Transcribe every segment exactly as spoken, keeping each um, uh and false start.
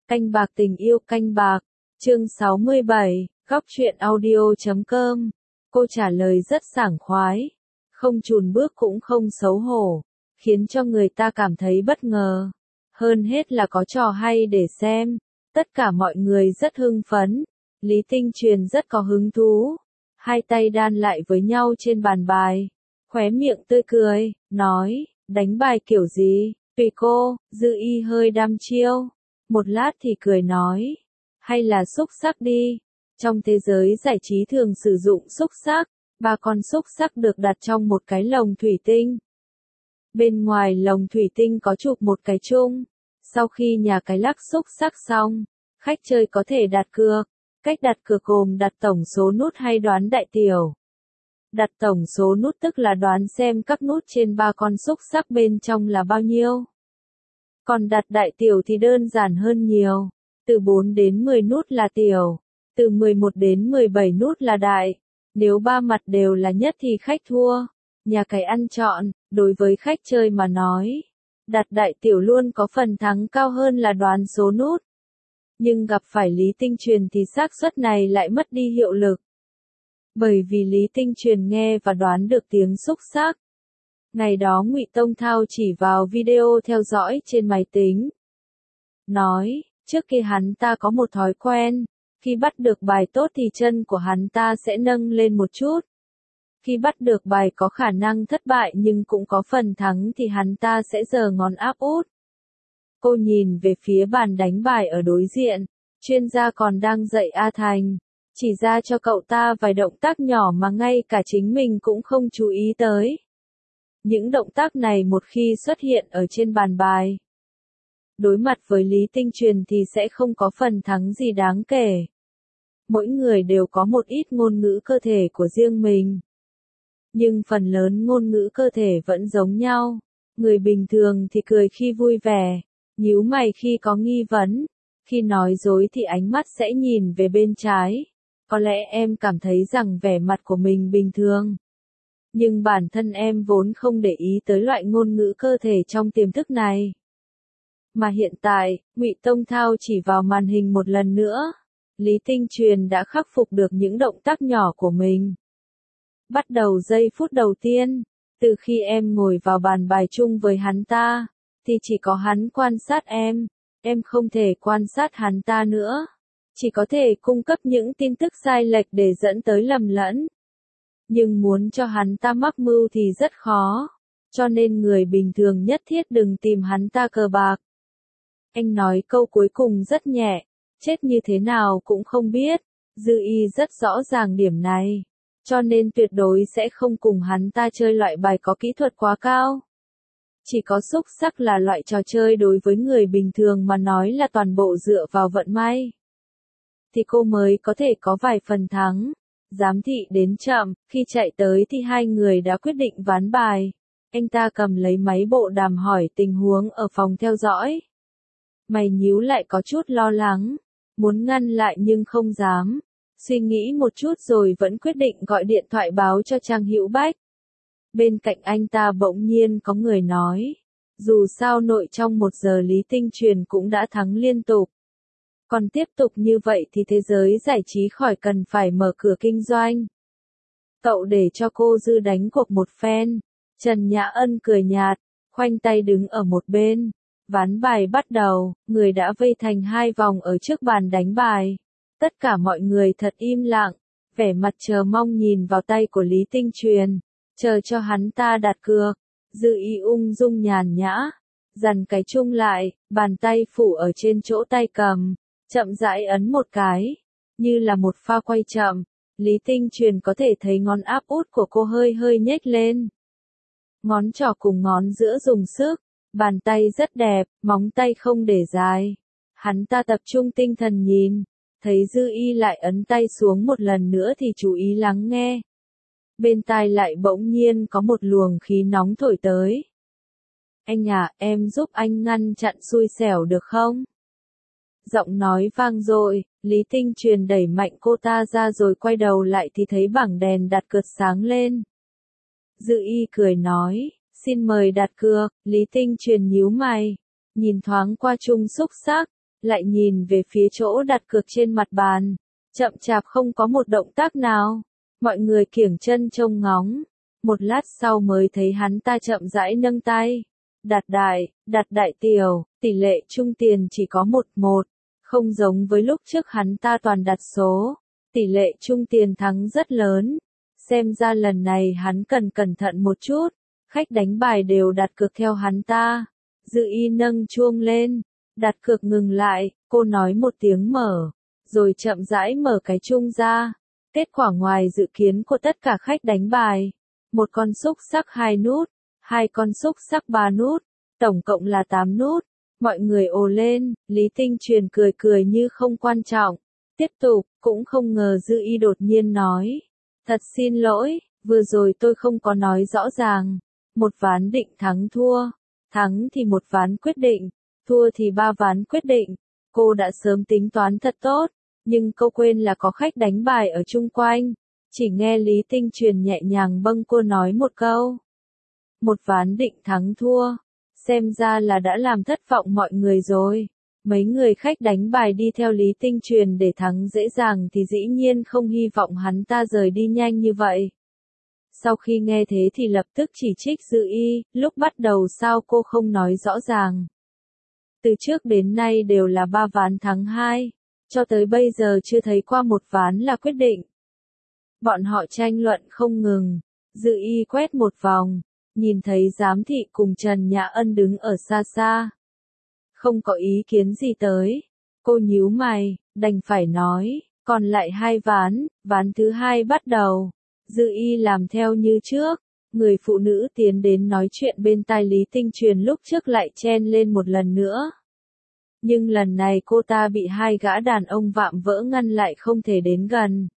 Canh bạc tình yêu canh bạc, chương sáu mươi bảy, góc truyện audio chấm com. Cô trả lời rất sảng khoái, không chùn bước cũng không xấu hổ, khiến cho người ta cảm thấy bất ngờ. Hơn hết là có trò hay để xem, tất cả mọi người rất hưng phấn, Lý Tinh Truyền rất có hứng thú, hai tay đan lại với nhau trên bàn bài, khóe miệng tươi cười, nói, đánh bài kiểu gì, tùy cô. Dư Y hơi đăm chiêu, một lát thì cười nói, hay là xúc xắc đi. Trong thế giới giải trí thường sử dụng xúc xắc, ba con xúc xắc được đặt trong một cái lồng thủy tinh. Bên ngoài lồng thủy tinh có chụp một cái chung. Sau khi nhà cái lắc xúc xắc xong, khách chơi có thể đặt cược. Cách đặt cược gồm đặt tổng số nút hay đoán đại tiểu. Đặt tổng số nút tức là đoán xem các nút trên ba con xúc xắc bên trong là bao nhiêu. Còn đặt đại tiểu thì đơn giản hơn nhiều. Từ bốn đến mười nút là tiểu, từ mười một đến mười bảy nút là đại. Nếu ba mặt đều là nhất thì khách thua. Nhà cái ăn chọn, đối với khách chơi mà nói, đặt đại tiểu luôn có phần thắng cao hơn là đoán số nút. Nhưng gặp phải Lý Tinh Truyền thì xác suất này lại mất đi hiệu lực. Bởi vì Lý Tinh Truyền nghe và đoán được tiếng xúc xắc. Ngày đó Ngụy Tông Thao chỉ vào video theo dõi trên máy tính. Nói, trước kia hắn ta có một thói quen, khi bắt được bài tốt thì chân của hắn ta sẽ nâng lên một chút. Khi bắt được bài có khả năng thất bại nhưng cũng có phần thắng thì hắn ta sẽ giơ ngón áp út. Cô nhìn về phía bàn đánh bài ở đối diện, chuyên gia còn đang dạy A Thành, chỉ ra cho cậu ta vài động tác nhỏ mà ngay cả chính mình cũng không chú ý tới. Những động tác này một khi xuất hiện ở trên bàn bài, đối mặt với Lý Tinh Truyền thì sẽ không có phần thắng gì đáng kể. Mỗi người đều có một ít ngôn ngữ cơ thể của riêng mình. Nhưng phần lớn ngôn ngữ cơ thể vẫn giống nhau. Người bình thường thì cười khi vui vẻ, nhíu mày khi có nghi vấn, khi nói dối thì ánh mắt sẽ nhìn về bên trái. Có lẽ em cảm thấy rằng vẻ mặt của mình bình thường. Nhưng bản thân em vốn không để ý tới loại ngôn ngữ cơ thể trong tiềm thức này. Mà hiện tại, Ngụy Tông Thao chỉ vào màn hình một lần nữa. Lý Tinh Truyền đã khắc phục được những động tác nhỏ của mình. Bắt đầu giây phút đầu tiên, từ khi em ngồi vào bàn bài chung với hắn ta, thì chỉ có hắn quan sát em, em không thể quan sát hắn ta nữa. Chỉ có thể cung cấp những tin tức sai lệch để dẫn tới lầm lẫn. Nhưng muốn cho hắn ta mắc mưu thì rất khó, cho nên người bình thường nhất thiết đừng tìm hắn ta cờ bạc. Anh nói câu cuối cùng rất nhẹ, chết như thế nào cũng không biết. Dư Y rất rõ ràng điểm này, cho nên tuyệt đối sẽ không cùng hắn ta chơi loại bài có kỹ thuật quá cao. Chỉ có xúc xắc là loại trò chơi đối với người bình thường mà nói là toàn bộ dựa vào vận may. Thì cô mới có thể có vài phần thắng. Giám thị đến chậm, khi chạy tới thì hai người đã quyết định ván bài. Anh ta cầm lấy máy bộ đàm hỏi tình huống ở phòng theo dõi. Mày nhíu lại có chút lo lắng, muốn ngăn lại nhưng không dám. Suy nghĩ một chút rồi vẫn quyết định gọi điện thoại báo cho Trang Hữu Bách. Bên cạnh anh ta bỗng nhiên có người nói, dù sao nội trong một giờ Lý Tinh Truyền cũng đã thắng liên tục. Còn tiếp tục như vậy thì thế giới giải trí khỏi cần phải mở cửa kinh doanh. Cậu để cho cô Dư đánh cuộc một phen. Trần Nhã Ân cười nhạt, khoanh tay đứng ở một bên. Ván bài bắt đầu, người đã vây thành hai vòng ở trước bàn đánh bài. Tất cả mọi người thật im lặng, vẻ mặt chờ mong nhìn vào tay của Lý Tinh Truyền, chờ cho hắn ta đặt cược. Dư Y ung dung nhàn nhã, dằn cái chung lại, bàn tay phủ ở trên chỗ tay cầm, chậm rãi ấn một cái, như là một pha quay chậm. Lý Tinh Truyền có thể thấy ngón áp út của cô hơi hơi nhếch lên. Ngón trỏ cùng ngón giữa dùng sức, bàn tay rất đẹp, móng tay không để dài. Hắn ta tập trung tinh thần nhìn, thấy Dư Y lại ấn tay xuống một lần nữa thì chú ý lắng nghe. Bên tai lại bỗng nhiên có một luồng khí nóng thổi tới. Anh à, em giúp anh ngăn chặn xui xẻo được không? Giọng nói vang dội, Lý Tinh Truyền đẩy mạnh cô ta ra rồi quay đầu lại thì thấy bảng đèn đặt cược sáng lên. Dư Y cười nói, xin mời đặt cược. Lý Tinh Truyền nhíu mày, nhìn thoáng qua chung xúc xắc, lại nhìn về phía chỗ đặt cược trên mặt bàn, chậm chạp không có một động tác nào. Mọi người kiểng chân trông ngóng, một lát sau mới thấy hắn ta chậm rãi nâng tay. Đặt đại, đặt đại tiểu, tỷ lệ chung tiền chỉ có một một, không giống với lúc trước hắn ta toàn đặt số, tỷ lệ chung tiền thắng rất lớn. Xem ra lần này hắn cần cẩn thận một chút, khách đánh bài đều đặt cược theo hắn ta. Dư Y nâng chuông lên, đặt cược ngừng lại, cô nói một tiếng mở, rồi chậm rãi mở cái chuông ra. Kết quả ngoài dự kiến của tất cả khách đánh bài, một con xúc xắc hai nút, hai con xúc xắc ba nút, tổng cộng là tám nút. Mọi người ồ lên, Lý Tinh Truyền cười cười như không quan trọng. Tiếp tục, cũng không ngờ Dư Y đột nhiên nói. Thật xin lỗi, vừa rồi tôi không có nói rõ ràng. Một ván định thắng thua, thắng thì một ván quyết định, thua thì ba ván quyết định. Cô đã sớm tính toán thật tốt, nhưng cô quên là có khách đánh bài ở chung quanh. Chỉ nghe Lý Tinh Truyền nhẹ nhàng bâng cô nói một câu. Một ván định thắng thua, xem ra là đã làm thất vọng mọi người rồi. Mấy người khách đánh bài đi theo Lý Tinh Truyền để thắng dễ dàng thì dĩ nhiên không hy vọng hắn ta rời đi nhanh như vậy. Sau khi nghe thế thì lập tức chỉ trích Dư Y, lúc bắt đầu sao cô không nói rõ ràng. Từ trước đến nay đều là ba ván thắng hai, cho tới bây giờ chưa thấy qua một ván là quyết định. Bọn họ tranh luận không ngừng, Dư Y quét một vòng, nhìn thấy giám thị cùng Trần Nhã Ân đứng ở xa xa. Không có ý kiến gì tới, cô nhíu mày, đành phải nói, còn lại hai ván, ván thứ hai bắt đầu. Dư Y làm theo như trước, người phụ nữ tiến đến nói chuyện bên tai Lý Tinh Truyền lúc trước lại chen lên một lần nữa. Nhưng lần này cô ta bị hai gã đàn ông vạm vỡ ngăn lại không thể đến gần.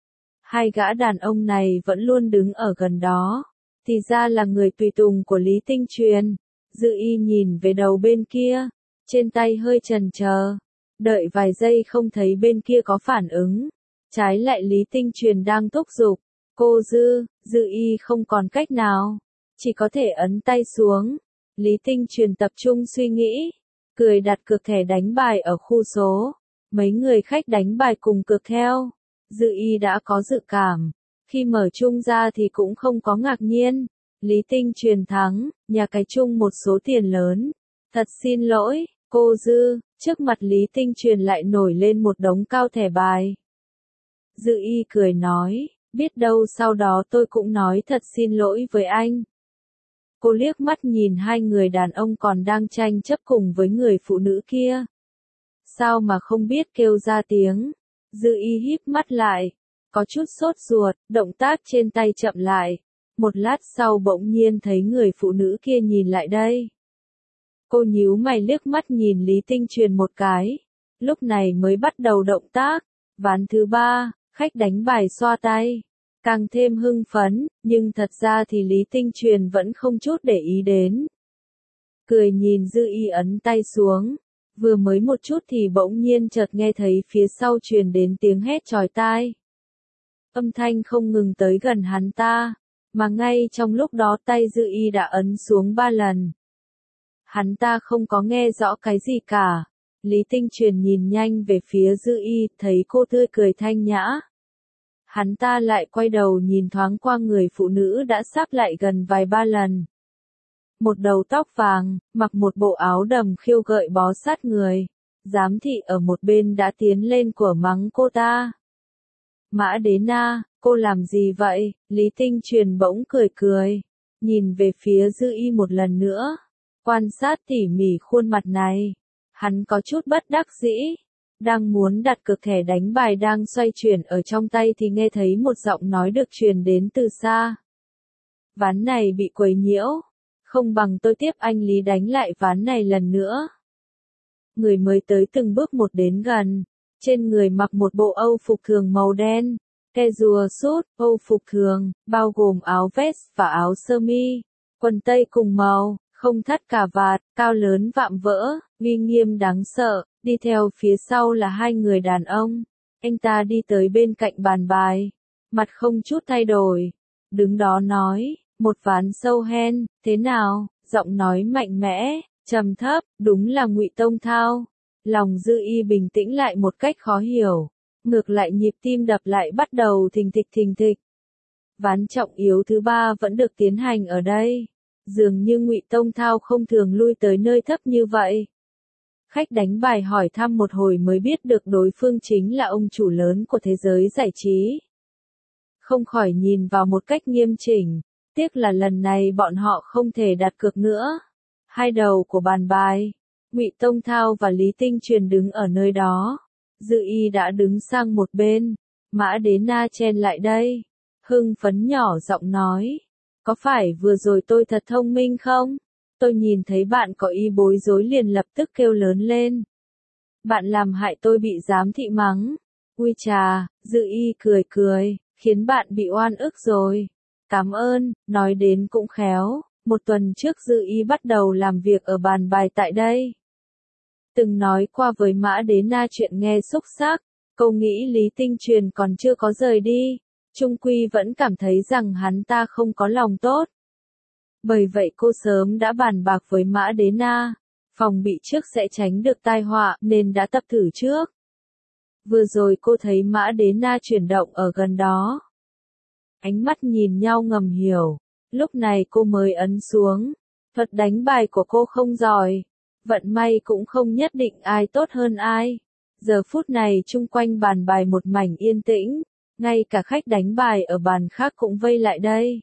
Hai gã đàn ông này vẫn luôn đứng ở gần đó, thì ra là người tùy tùng của Lý Tinh Truyền. Dư Y nhìn về đầu bên kia, trên tay hơi chần chờ, đợi vài giây không thấy bên kia có phản ứng, trái lại Lý Tinh Truyền đang thúc giục. Cô Dư, Dư Y không còn cách nào, chỉ có thể ấn tay xuống. Lý Tinh Truyền tập trung suy nghĩ, cười đặt cược thẻ đánh bài ở khu số. Mấy người khách đánh bài cùng cược theo. Dư Y đã có dự cảm, khi mở chung ra thì cũng không có ngạc nhiên. Lý Tinh Truyền thắng, nhà cái chung một số tiền lớn. Thật xin lỗi, cô Dư, trước mặt Lý Tinh Truyền lại nổi lên một đống cao thẻ bài. Dư Y cười nói. Biết đâu sau đó tôi cũng nói thật xin lỗi với anh. Cô liếc mắt nhìn hai người đàn ông còn đang tranh chấp cùng với người phụ nữ kia. Sao mà không biết kêu ra tiếng. Dư Y híp mắt lại, có chút sốt ruột, động tác trên tay chậm lại. Một lát sau bỗng nhiên thấy người phụ nữ kia nhìn lại đây. Cô nhíu mày liếc mắt nhìn Lý Tinh Truyền một cái. Lúc này mới bắt đầu động tác. Ván thứ ba. Khách đánh bài xoa tay, càng thêm hưng phấn, nhưng thật ra thì Lý Tinh Truyền vẫn không chút để ý đến. Cười nhìn Dư Y ấn tay xuống, vừa mới một chút thì bỗng nhiên chợt nghe thấy phía sau truyền đến tiếng hét chói tai. Âm thanh không ngừng tới gần hắn ta, mà ngay trong lúc đó tay Dư Y đã ấn xuống ba lần. Hắn ta không có nghe rõ cái gì cả. Lý Tinh Truyền nhìn nhanh về phía Dư Y, thấy cô tươi cười thanh nhã. Hắn ta lại quay đầu nhìn thoáng qua người phụ nữ đã sắp lại gần vài ba lần. Một đầu tóc vàng, mặc một bộ áo đầm khiêu gợi bó sát người. Giám thị ở một bên đã tiến lên của mắng cô ta. Mã Đế Na, cô làm gì vậy? Lý Tinh Truyền bỗng cười cười, nhìn về phía Dư Y một lần nữa, quan sát tỉ mỉ khuôn mặt này. Hắn có chút bất đắc dĩ, đang muốn đặt cược thẻ đánh bài đang xoay chuyển ở trong tay thì nghe thấy một giọng nói được truyền đến từ xa. Ván này bị quấy nhiễu, không bằng tôi tiếp anh Lý đánh lại ván này lần nữa. Người mới tới từng bước một đến gần, trên người mặc một bộ âu phục thường màu đen, casual suit, âu phục thường, bao gồm áo vest và áo sơ mi, quần tây cùng màu, không thắt cà vạt, cao lớn vạm vỡ, uy nghiêm đáng sợ. Đi theo phía sau là hai người đàn ông. Anh ta đi tới bên cạnh bàn bài, mặt không chút thay đổi, đứng đó nói, một ván sâu hen, thế nào? Giọng nói mạnh mẽ, trầm thấp, đúng là Ngụy Tông Thao. Lòng Dư Y bình tĩnh lại một cách khó hiểu. Ngược lại nhịp tim đập lại bắt đầu thình thịch thình thịch. Ván trọng yếu thứ ba vẫn được tiến hành ở đây. Dường như Ngụy Tông Thao không thường lui tới nơi thấp như vậy. Khách đánh bài hỏi thăm một hồi mới biết được đối phương chính là ông chủ lớn của thế giới giải trí. Không khỏi nhìn vào một cách nghiêm chỉnh. Tiếc là lần này bọn họ không thể đặt cược nữa. Hai đầu của bàn bài, Ngụy Tông Thao và Lý Tinh Truyền đứng ở nơi đó. Dư Y đã đứng sang một bên. Mã Đế Na chen lại đây. Hưng phấn nhỏ giọng nói. Có phải vừa rồi tôi thật thông minh không? Tôi nhìn thấy bạn có ý bối rối liền lập tức kêu lớn lên. Bạn làm hại tôi bị giám thị mắng. Ui chà, Dư Y cười cười, khiến bạn bị oan ức rồi. Cảm ơn, nói đến cũng khéo. Một tuần trước Dư Y bắt đầu làm việc ở bàn bài tại đây. Từng nói qua với Mã Đế Na chuyện nghe xúc xác, câu nghĩ Lý Tinh Truyền còn chưa có rời đi. Trung quy vẫn cảm thấy rằng hắn ta không có lòng tốt. Bởi vậy cô sớm đã bàn bạc với Mã Đế Na, phòng bị trước sẽ tránh được tai họa nên đã tập thử trước. Vừa rồi cô thấy Mã Đế Na chuyển động ở gần đó. Ánh mắt nhìn nhau ngầm hiểu, lúc này cô mới ấn xuống. Thuật đánh bài của cô không giỏi, vận may cũng không nhất định ai tốt hơn ai. Giờ phút này chung quanh bàn bài một mảnh yên tĩnh. Ngay cả khách đánh bài ở bàn khác cũng vây lại đây.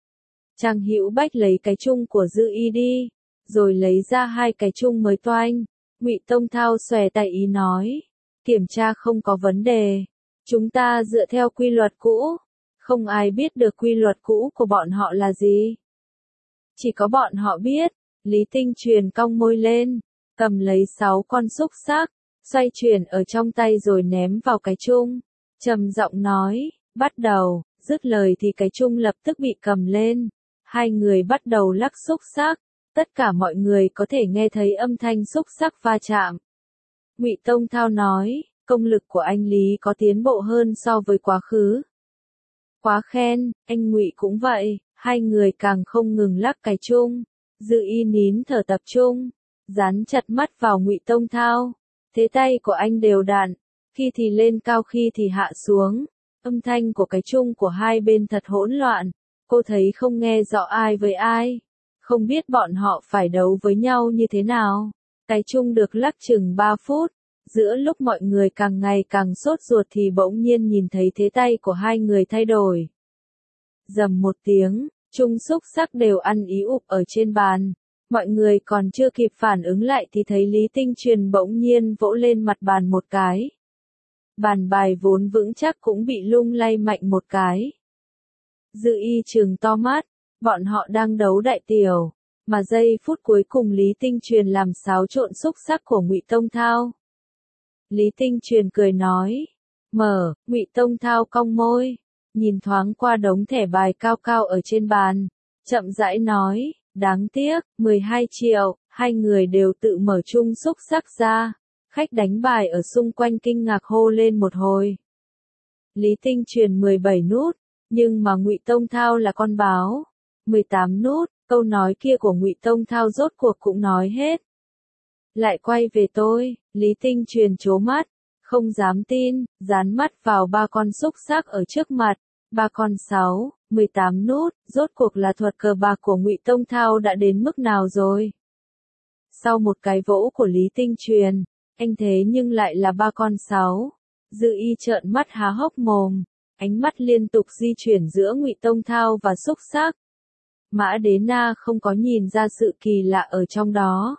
Trang Hữu Bách lấy cái chung của Dư Y đi, rồi lấy ra hai cái chung mới toanh. Ngụy Tông Thao xòe tay ý nói, kiểm tra không có vấn đề. Chúng ta dựa theo quy luật cũ, không ai biết được quy luật cũ của bọn họ là gì. Chỉ có bọn họ biết. Lý Tinh Truyền cong môi lên, cầm lấy sáu con xúc xác, xoay chuyển ở trong tay rồi ném vào cái chung. Trầm giọng nói, bắt đầu, dứt lời thì cái chung lập tức bị cầm lên. Hai người bắt đầu lắc xúc xác, tất cả mọi người có thể nghe thấy âm thanh xúc xác va chạm. Ngụy Tông Thao nói, công lực của anh Lý có tiến bộ hơn so với quá khứ. Quá khen, anh Ngụy cũng vậy, hai người càng không ngừng lắc cái chung. Dư Y nín thở tập trung, dán chặt mắt vào Ngụy Tông Thao. Thế tay của anh đều đặn. Khi thì lên cao khi thì hạ xuống, âm thanh của cái chung của hai bên thật hỗn loạn, cô thấy không nghe rõ ai với ai, không biết bọn họ phải đấu với nhau như thế nào. Cái chung được lắc chừng ba phút, giữa lúc mọi người càng ngày càng sốt ruột thì bỗng nhiên nhìn thấy thế tay của hai người thay đổi. Rầm một tiếng, chung xúc xắc đều ăn ý ụp ở trên bàn. Mọi người còn chưa kịp phản ứng lại thì thấy Lý Tinh Truyền bỗng nhiên vỗ lên mặt bàn một cái. Bàn bài vốn vững chắc cũng bị lung lay mạnh một cái. Dư Y trừng to mắt, bọn họ đang đấu đại tiểu, mà giây phút cuối cùng Lý Tinh Truyền làm xáo trộn xúc xắc của Ngụy Tông Thao. Lý Tinh Truyền cười nói, mở, Ngụy Tông Thao cong môi, nhìn thoáng qua đống thẻ bài cao cao ở trên bàn, chậm rãi nói, đáng tiếc, mười hai triệu, hai người đều tự mở chung xúc xắc ra. Khách đánh bài ở xung quanh kinh ngạc hô lên một hồi. Lý Tinh Truyền mười bảy nút, nhưng mà Ngụy Tông Thao là con báo. mười tám nút, câu nói kia của Ngụy Tông Thao rốt cuộc cũng nói hết. Lại quay về tôi, Lý Tinh Truyền trố mắt, không dám tin, dán mắt vào ba con xúc xác ở trước mặt. Ba con sáu, mười tám nút, rốt cuộc là thuật cờ bạc của Ngụy Tông Thao đã đến mức nào rồi? Sau một cái vỗ của Lý Tinh Truyền, anh thế nhưng lại là ba con sáu. Dư Y trợn mắt há hốc mồm, ánh mắt liên tục di chuyển giữa Ngụy Tông Thao và xúc xác. Mã Đế Na không có nhìn ra sự kỳ lạ ở trong đó.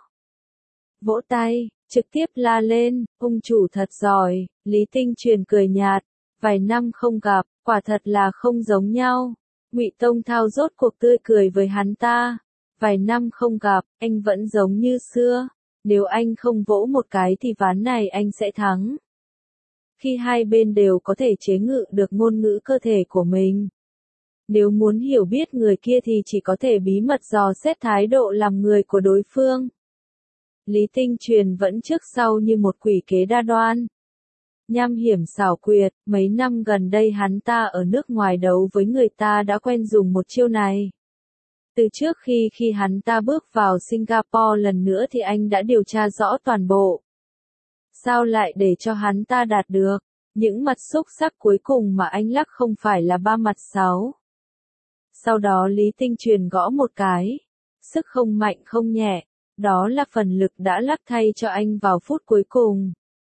Vỗ tay, trực tiếp la lên, ông chủ thật giỏi. Lý Tinh Truyền cười nhạt, vài năm không gặp, quả thật là không giống nhau. Ngụy Tông Thao rốt cuộc tươi cười với hắn ta. Vài năm không gặp, anh vẫn giống như xưa. Nếu anh không vỗ một cái thì ván này anh sẽ thắng. Khi hai bên đều có thể chế ngự được ngôn ngữ cơ thể của mình. Nếu muốn hiểu biết người kia thì chỉ có thể bí mật dò xét thái độ làm người của đối phương. Lý Tinh Truyền vẫn trước sau như một quỷ kế đa đoan. Nham hiểm xảo quyệt, mấy năm gần đây hắn ta ở nước ngoài đấu với người ta đã quen dùng một chiêu này. Từ trước khi khi hắn ta bước vào Singapore lần nữa thì anh đã điều tra rõ toàn bộ. sao lại để cho hắn ta đạt được? Những mặt xúc sắc cuối cùng mà anh lắc không phải là ba mặt sáu. Sau đó Lý Tinh Truyền gõ một cái. Sức không mạnh không nhẹ. Đó là phần lực đã lắc thay cho anh vào phút cuối cùng.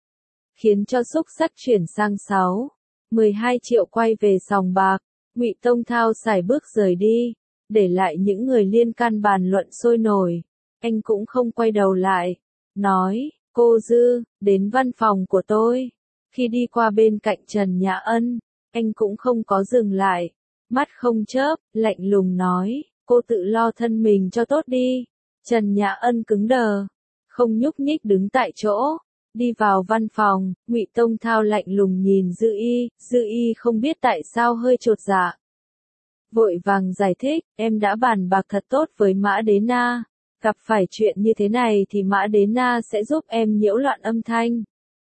Khiến cho xúc sắc chuyển sang sáu. mười hai triệu quay về sòng bạc. Ngụy Tông Thao sải bước rời đi. Để lại những người liên can bàn luận sôi nổi. Anh cũng không quay đầu lại. Nói, cô Dư, đến văn phòng của tôi. Khi đi qua bên cạnh Trần Nhã Ân, anh cũng không có dừng lại. Mắt không chớp, lạnh lùng nói, cô tự lo thân mình cho tốt đi. Trần Nhã Ân cứng đờ, không nhúc nhích đứng tại chỗ. Đi vào văn phòng, Ngụy Tông Thao lạnh lùng nhìn Dư Y, Dư Y không biết tại sao hơi chột dạ. Vội vàng giải thích, em đã bàn bạc thật tốt với Mã Đế Na. Gặp phải chuyện như thế này thì Mã Đế Na sẽ giúp em nhiễu loạn âm thanh.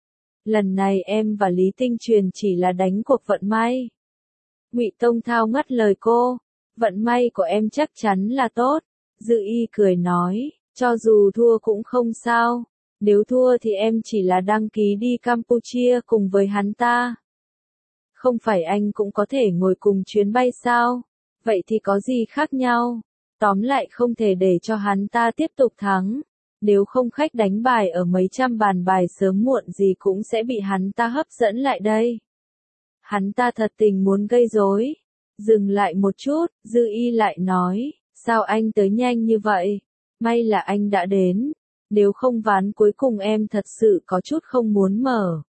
Lần này em và Lý Tinh Truyền chỉ là đánh cuộc vận may. Ngụy Tông Thao ngắt lời cô, vận may của em chắc chắn là tốt. Dư Y cười nói, cho dù thua cũng không sao. Nếu thua thì em chỉ là đăng ký đi Campuchia cùng với hắn ta. Không phải anh cũng có thể ngồi cùng chuyến bay sao? Vậy thì có gì khác nhau? Tóm lại không thể để cho hắn ta tiếp tục thắng. Nếu không khách đánh bài ở mấy trăm bàn bài sớm muộn gì cũng sẽ bị hắn ta hấp dẫn lại đây. Hắn ta thật tình muốn gây rối. Dừng lại một chút, Dư Y lại nói, sao anh tới nhanh như vậy? May là anh đã đến. Nếu không ván cuối cùng em thật sự có chút không muốn mở.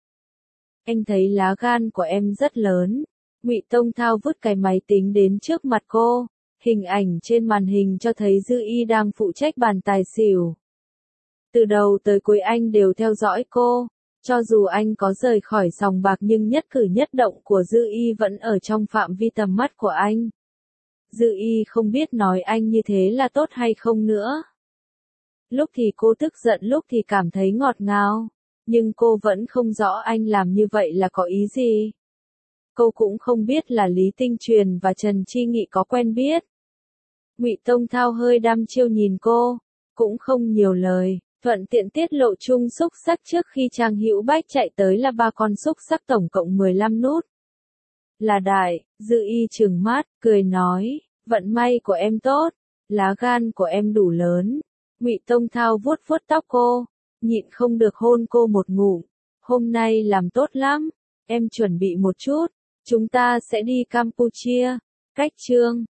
Anh thấy lá gan của em rất lớn. Ngụy Tông Thao vứt cái máy tính đến trước mặt cô. Hình ảnh trên màn hình cho thấy Dư Y đang phụ trách bàn tài xỉu. Từ đầu tới cuối anh đều theo dõi cô. Cho dù anh có rời khỏi sòng bạc nhưng nhất cử nhất động của Dư Y vẫn ở trong phạm vi tầm mắt của anh. Dư Y không biết nói anh như thế là tốt hay không nữa. Lúc thì cô tức giận, lúc thì cảm thấy ngọt ngào. Nhưng cô vẫn không rõ anh làm như vậy là có ý gì. Cô cũng không biết là Lý Tinh Truyền và Trần Chi Nghị có quen biết. Ngụy Tông Thao hơi đăm chiêu nhìn cô, cũng không nhiều lời, thuận tiện tiết lộ chung xúc sắc trước khi Trang Hữu Bách chạy tới là ba con xúc sắc tổng cộng mười lăm nút. Là đại, Dư Y trừng mắt, cười nói, vận may của em tốt, lá gan của em đủ lớn. Ngụy Tông Thao vuốt vuốt tóc cô, nhịn không được hôn cô một ngụm. Hôm nay làm tốt lắm, em chuẩn bị một chút, chúng ta sẽ đi Campuchia. Cách chương